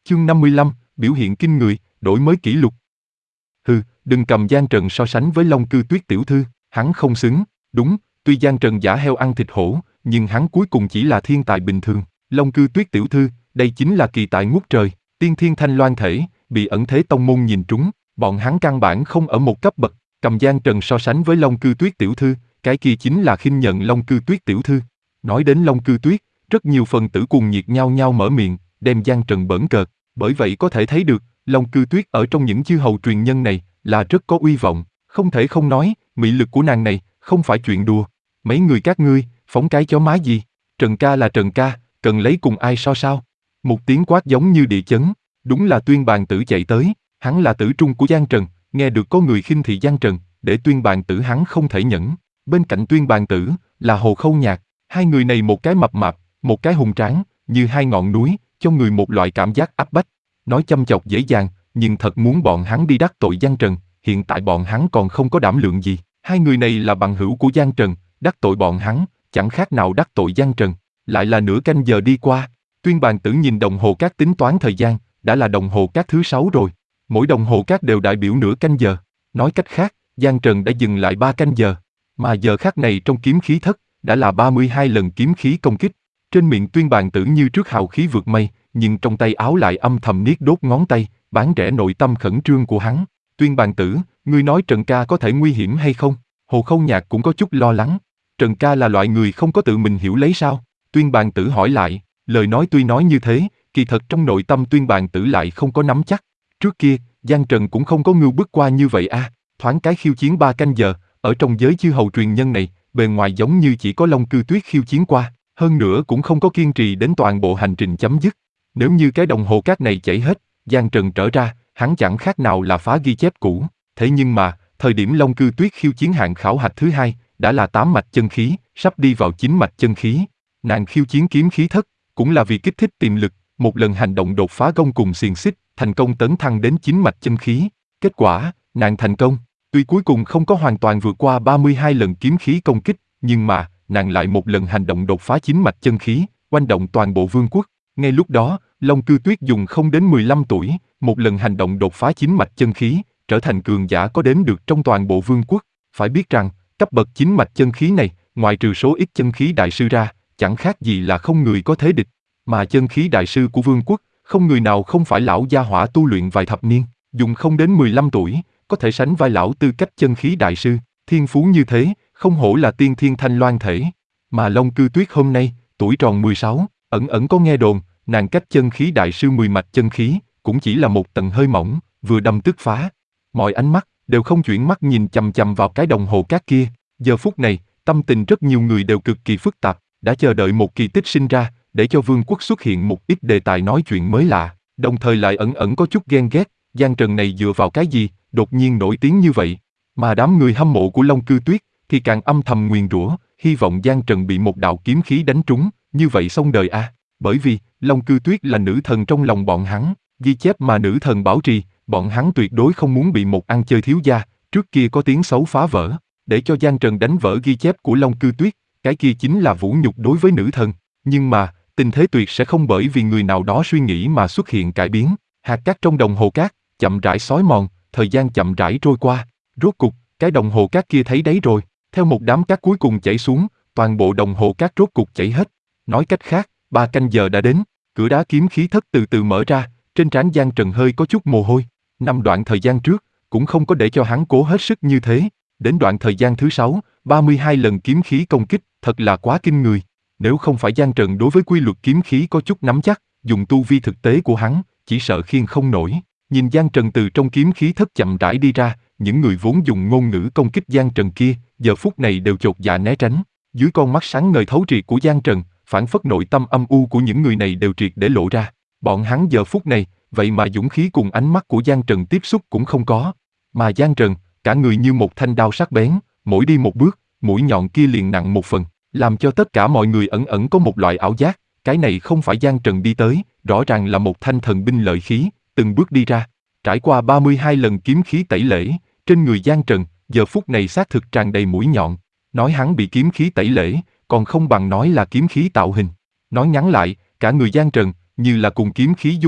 Chương 55, biểu hiện kinh người, đổi mới kỷ lục. Hừ, đừng cầm Giang Trần so sánh với Long Cư Tuyết tiểu thư, hắn không xứng. Đúng, tuy Giang Trần giả heo ăn thịt hổ, nhưng hắn cuối cùng chỉ là thiên tài bình thường. Long Cư Tuyết tiểu thư, đây chính là kỳ tài ngút trời, tiên thiên thanh loan thể, bị ẩn thế tông môn nhìn trúng, bọn hắn căn bản không ở một cấp bậc. Cầm Giang Trần so sánh với Long Cư Tuyết tiểu thư, cái kia chính là khinh nhận Long Cư Tuyết tiểu thư. Nói đến Long Cư Tuyết, rất nhiều phần tử cuồng nhiệt nhao nhao mở miệng, đem Giang Trần bỡn cợt. Bởi vậy có thể thấy được, Long Cư Tuyết ở trong những chư hầu truyền nhân này là rất có uy vọng, không thể không nói, mị lực của nàng này không phải chuyện đùa. Mấy người các ngươi, phóng cái chó má gì? Trần ca là Trần ca, cần lấy cùng ai so sao? Một tiếng quát giống như địa chấn, đúng là Tuyên Bàn Tử chạy tới, hắn là tử trung của Giang Trần, nghe được có người khinh thị Giang Trần, để Tuyên Bàn Tử hắn không thể nhẫn. Bên cạnh Tuyên Bàn Tử là Hồ Khâu Nhạc, hai người này một cái mập mạp, một cái hùng tráng, như hai ngọn núi, cho người một loại cảm giác áp bách. Nói chăm chọc dễ dàng, nhưng thật muốn bọn hắn đi đắc tội Giang Trần, hiện tại bọn hắn còn không có đảm lượng gì. Hai người này là bằng hữu của Giang Trần, đắc tội bọn hắn, chẳng khác nào đắc tội Giang Trần. Lại là nửa canh giờ đi qua, Tuyên Bàn Tử nhìn đồng hồ cát tính toán thời gian, đã là đồng hồ cát thứ 6 rồi. Mỗi đồng hồ cát đều đại biểu nửa canh giờ. Nói cách khác, Giang Trần đã dừng lại 3 canh giờ. Mà giờ khắc này trong kiếm khí thất, đã là 32 lần kiếm khí công kích. Trên miệng Tuyên Bàn Tử như trước hào khí vượt mây, nhưng trong tay áo lại âm thầm niết đốt ngón tay, bán rẻ nội tâm khẩn trương của hắn. Tuyên Bàn Tử, ngươi nói Trần ca có thể nguy hiểm hay không? Hồ Khâu Nhạc cũng có chút lo lắng. Trần ca là loại người không có tự mình hiểu lấy sao? Tuyên Bàn Tử hỏi lại, lời nói tuy nói như thế, kỳ thật trong nội tâm Tuyên Bàn Tử lại không có nắm chắc. Trước kia, Giang Trần cũng không có ngưu bức qua như vậy a. Thoáng cái khiêu chiến 3 canh giờ, ở trong giới chư hầu truyền nhân này, bề ngoài giống như chỉ có Long Cư Tuyết khiêu chiến qua, hơn nữa cũng không có kiên trì đến toàn bộ hành trình chấm dứt. Nếu như cái đồng hồ cát này chảy hết, Giang Trần trở ra, hắn chẳng khác nào là phá ghi chép cũ. Thế nhưng mà, thời điểm Long Cư Tuyết khiêu chiến hạng khảo hạch thứ 2, đã là 8 mạch chân khí, sắp đi vào 9 mạch chân khí. Nàng khiêu chiến kiếm khí thất, cũng là vì kích thích tiềm lực, một lần hành động đột phá gông cùng xiềng xích, thành công tấn thăng đến 9 mạch chân khí. Kết quả, nàng thành công. Tuy cuối cùng không có hoàn toàn vượt qua 32 lần kiếm khí công kích, nhưng mà, nàng lại một lần hành động đột phá 9 mạch chân khí, oanh động toàn bộ vương quốc. Ngay lúc đó, Long Cư Tuyết dùng không đến 15 tuổi, một lần hành động đột phá 9 mạch chân khí, trở thành cường giả có đếm được trong toàn bộ vương quốc. Phải biết rằng, cấp bậc 9 mạch chân khí này, ngoài trừ số ít chân khí đại sư ra, chẳng khác gì là không người có thế địch. Mà chân khí đại sư của vương quốc, không người nào không phải lão gia hỏa tu luyện vài thập niên, dùng không đến 15 tuổi, có thể sánh vai lão tư cách chân khí đại sư, thiên phú như thế, không hổ là tiên thiên thanh loan thể. Mà Long Cư Tuyết hôm nay, tuổi tròn 16, ẩn có nghe đồn, nàng cách chân khí đại sư 10 mạch chân khí, cũng chỉ là một tầng hơi mỏng, vừa đâm tức phá. Mọi ánh mắt, đều không chuyển mắt nhìn chằm chằm vào cái đồng hồ cát kia. Giờ phút này, tâm tình rất nhiều người đều cực kỳ phức tạp, đã chờ đợi một kỳ tích sinh ra, để cho vương quốc xuất hiện một ít đề tài nói chuyện mới lạ, đồng thời lại ẩn có chút ghen ghét, Giang Trần này dựa vào cái gì, đột nhiên nổi tiếng như vậy. Mà đám người hâm mộ của Long Cư Tuyết, thì càng âm thầm nguyền rủa, hy vọng Giang Trần bị một đạo kiếm khí đánh trúng, như vậy xong đời a. Bởi vì, Long Cư Tuyết là nữ thần trong lòng bọn hắn, ghi chép mà nữ thần bảo trì, bọn hắn tuyệt đối không muốn bị một ăn chơi thiếu gia, trước kia có tiếng xấu phá vỡ, để cho Giang Trần đánh vỡ ghi chép của Long Cư Tuyết, cái kia chính là vũ nhục đối với nữ thần. Nhưng mà, tình thế tuyệt sẽ không bởi vì người nào đó suy nghĩ mà xuất hiện cải biến. Hạt cát trong đồng hồ cát, chậm rãi xói mòn, thời gian chậm rãi trôi qua. Rốt cục, cái đồng hồ cát kia thấy đấy rồi, theo một đám cát cuối cùng chảy xuống, toàn bộ đồng hồ cát rốt cục chảy hết. Nói cách khác, 3 canh giờ đã đến, cửa đá kiếm khí thất từ từ mở ra, trên trán Giang Trần hơi có chút mồ hôi. Năm đoạn thời gian trước, cũng không có để cho hắn cố hết sức như thế. Đến đoạn thời gian thứ 6, 32 lần kiếm khí công kích, thật là quá kinh người. Nếu không phải Giang Trần đối với quy luật kiếm khí có chút nắm chắc, dùng tu vi thực tế của hắn, chỉ sợ khiêng không nổi. Nhìn Giang Trần từ trong kiếm khí thất chậm rãi đi ra, những người vốn dùng ngôn ngữ công kích Giang Trần kia, giờ phút này đều chột dạ né tránh. Dưới con mắt sáng ngời thấu triệt của Giang Trần, phản phất nội tâm âm u của những người này đều triệt để lộ ra. Bọn hắn giờ phút này, vậy mà dũng khí cùng ánh mắt của Giang Trần tiếp xúc cũng không có. Mà Giang Trần, cả người như một thanh đao sắc bén, mỗi đi một bước, mũi nhọn kia liền nặng một phần, làm cho tất cả mọi người ẩn có một loại ảo giác, cái này không phải Giang Trần đi tới, rõ ràng là một thanh thần binh lợi khí, từng bước đi ra. Trải qua 32 lần kiếm khí tẩy lễ, trên người Giang Trần, giờ phút này xác thực tràn đầy mũi nhọn. Nói hắn bị kiếm khí tẩy lễ, còn không bằng nói là kiếm khí tạo hình. Nói ngắn lại, cả người Giang Trần, như là cùng kiếm khí dung hợp,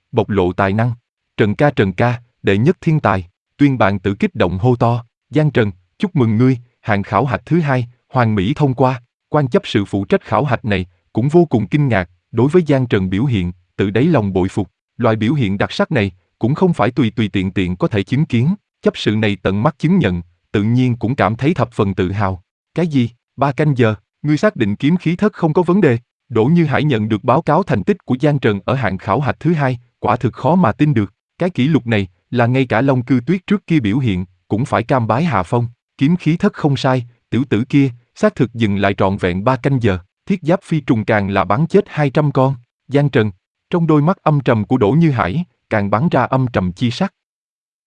bộc lộ tài năng. Trần ca, đệ nhất thiên tài, Tuyên Bạn Tử kích động hô to, Giang Trần, chúc mừng ngươi, hạng khảo hạch thứ 2, hoàn mỹ thông qua. Quan chấp sự phụ trách khảo hạch này, cũng vô cùng kinh ngạc, đối với Giang Trần biểu hiện, tự đáy lòng bội phục. Loại biểu hiện đặc sắc này, cũng không phải tùy tùy tiện tiện có thể chứng kiến, chấp sự này tận mắt chứng nhận, tự nhiên cũng cảm thấy thập phần tự hào. Cái gì, 3 canh giờ, ngươi xác định kiếm khí thất không có vấn đề? Đỗ Như Hải nhận được báo cáo thành tích của Giang Trần ở hạng khảo hạch thứ 2, quả thực khó mà tin được. Cái kỷ lục này, là ngay cả Long Cư Tuyết trước kia biểu hiện, cũng phải cam bái hạ phong. Kiếm khí thất không sai, tiểu tử kia, xác thực dừng lại trọn vẹn 3 canh giờ, thiết giáp phi trùng càng là bắn chết 200 con. Giang Trần, trong đôi mắt âm trầm của Đỗ Như Hải, càng bắn ra âm trầm chi sắc.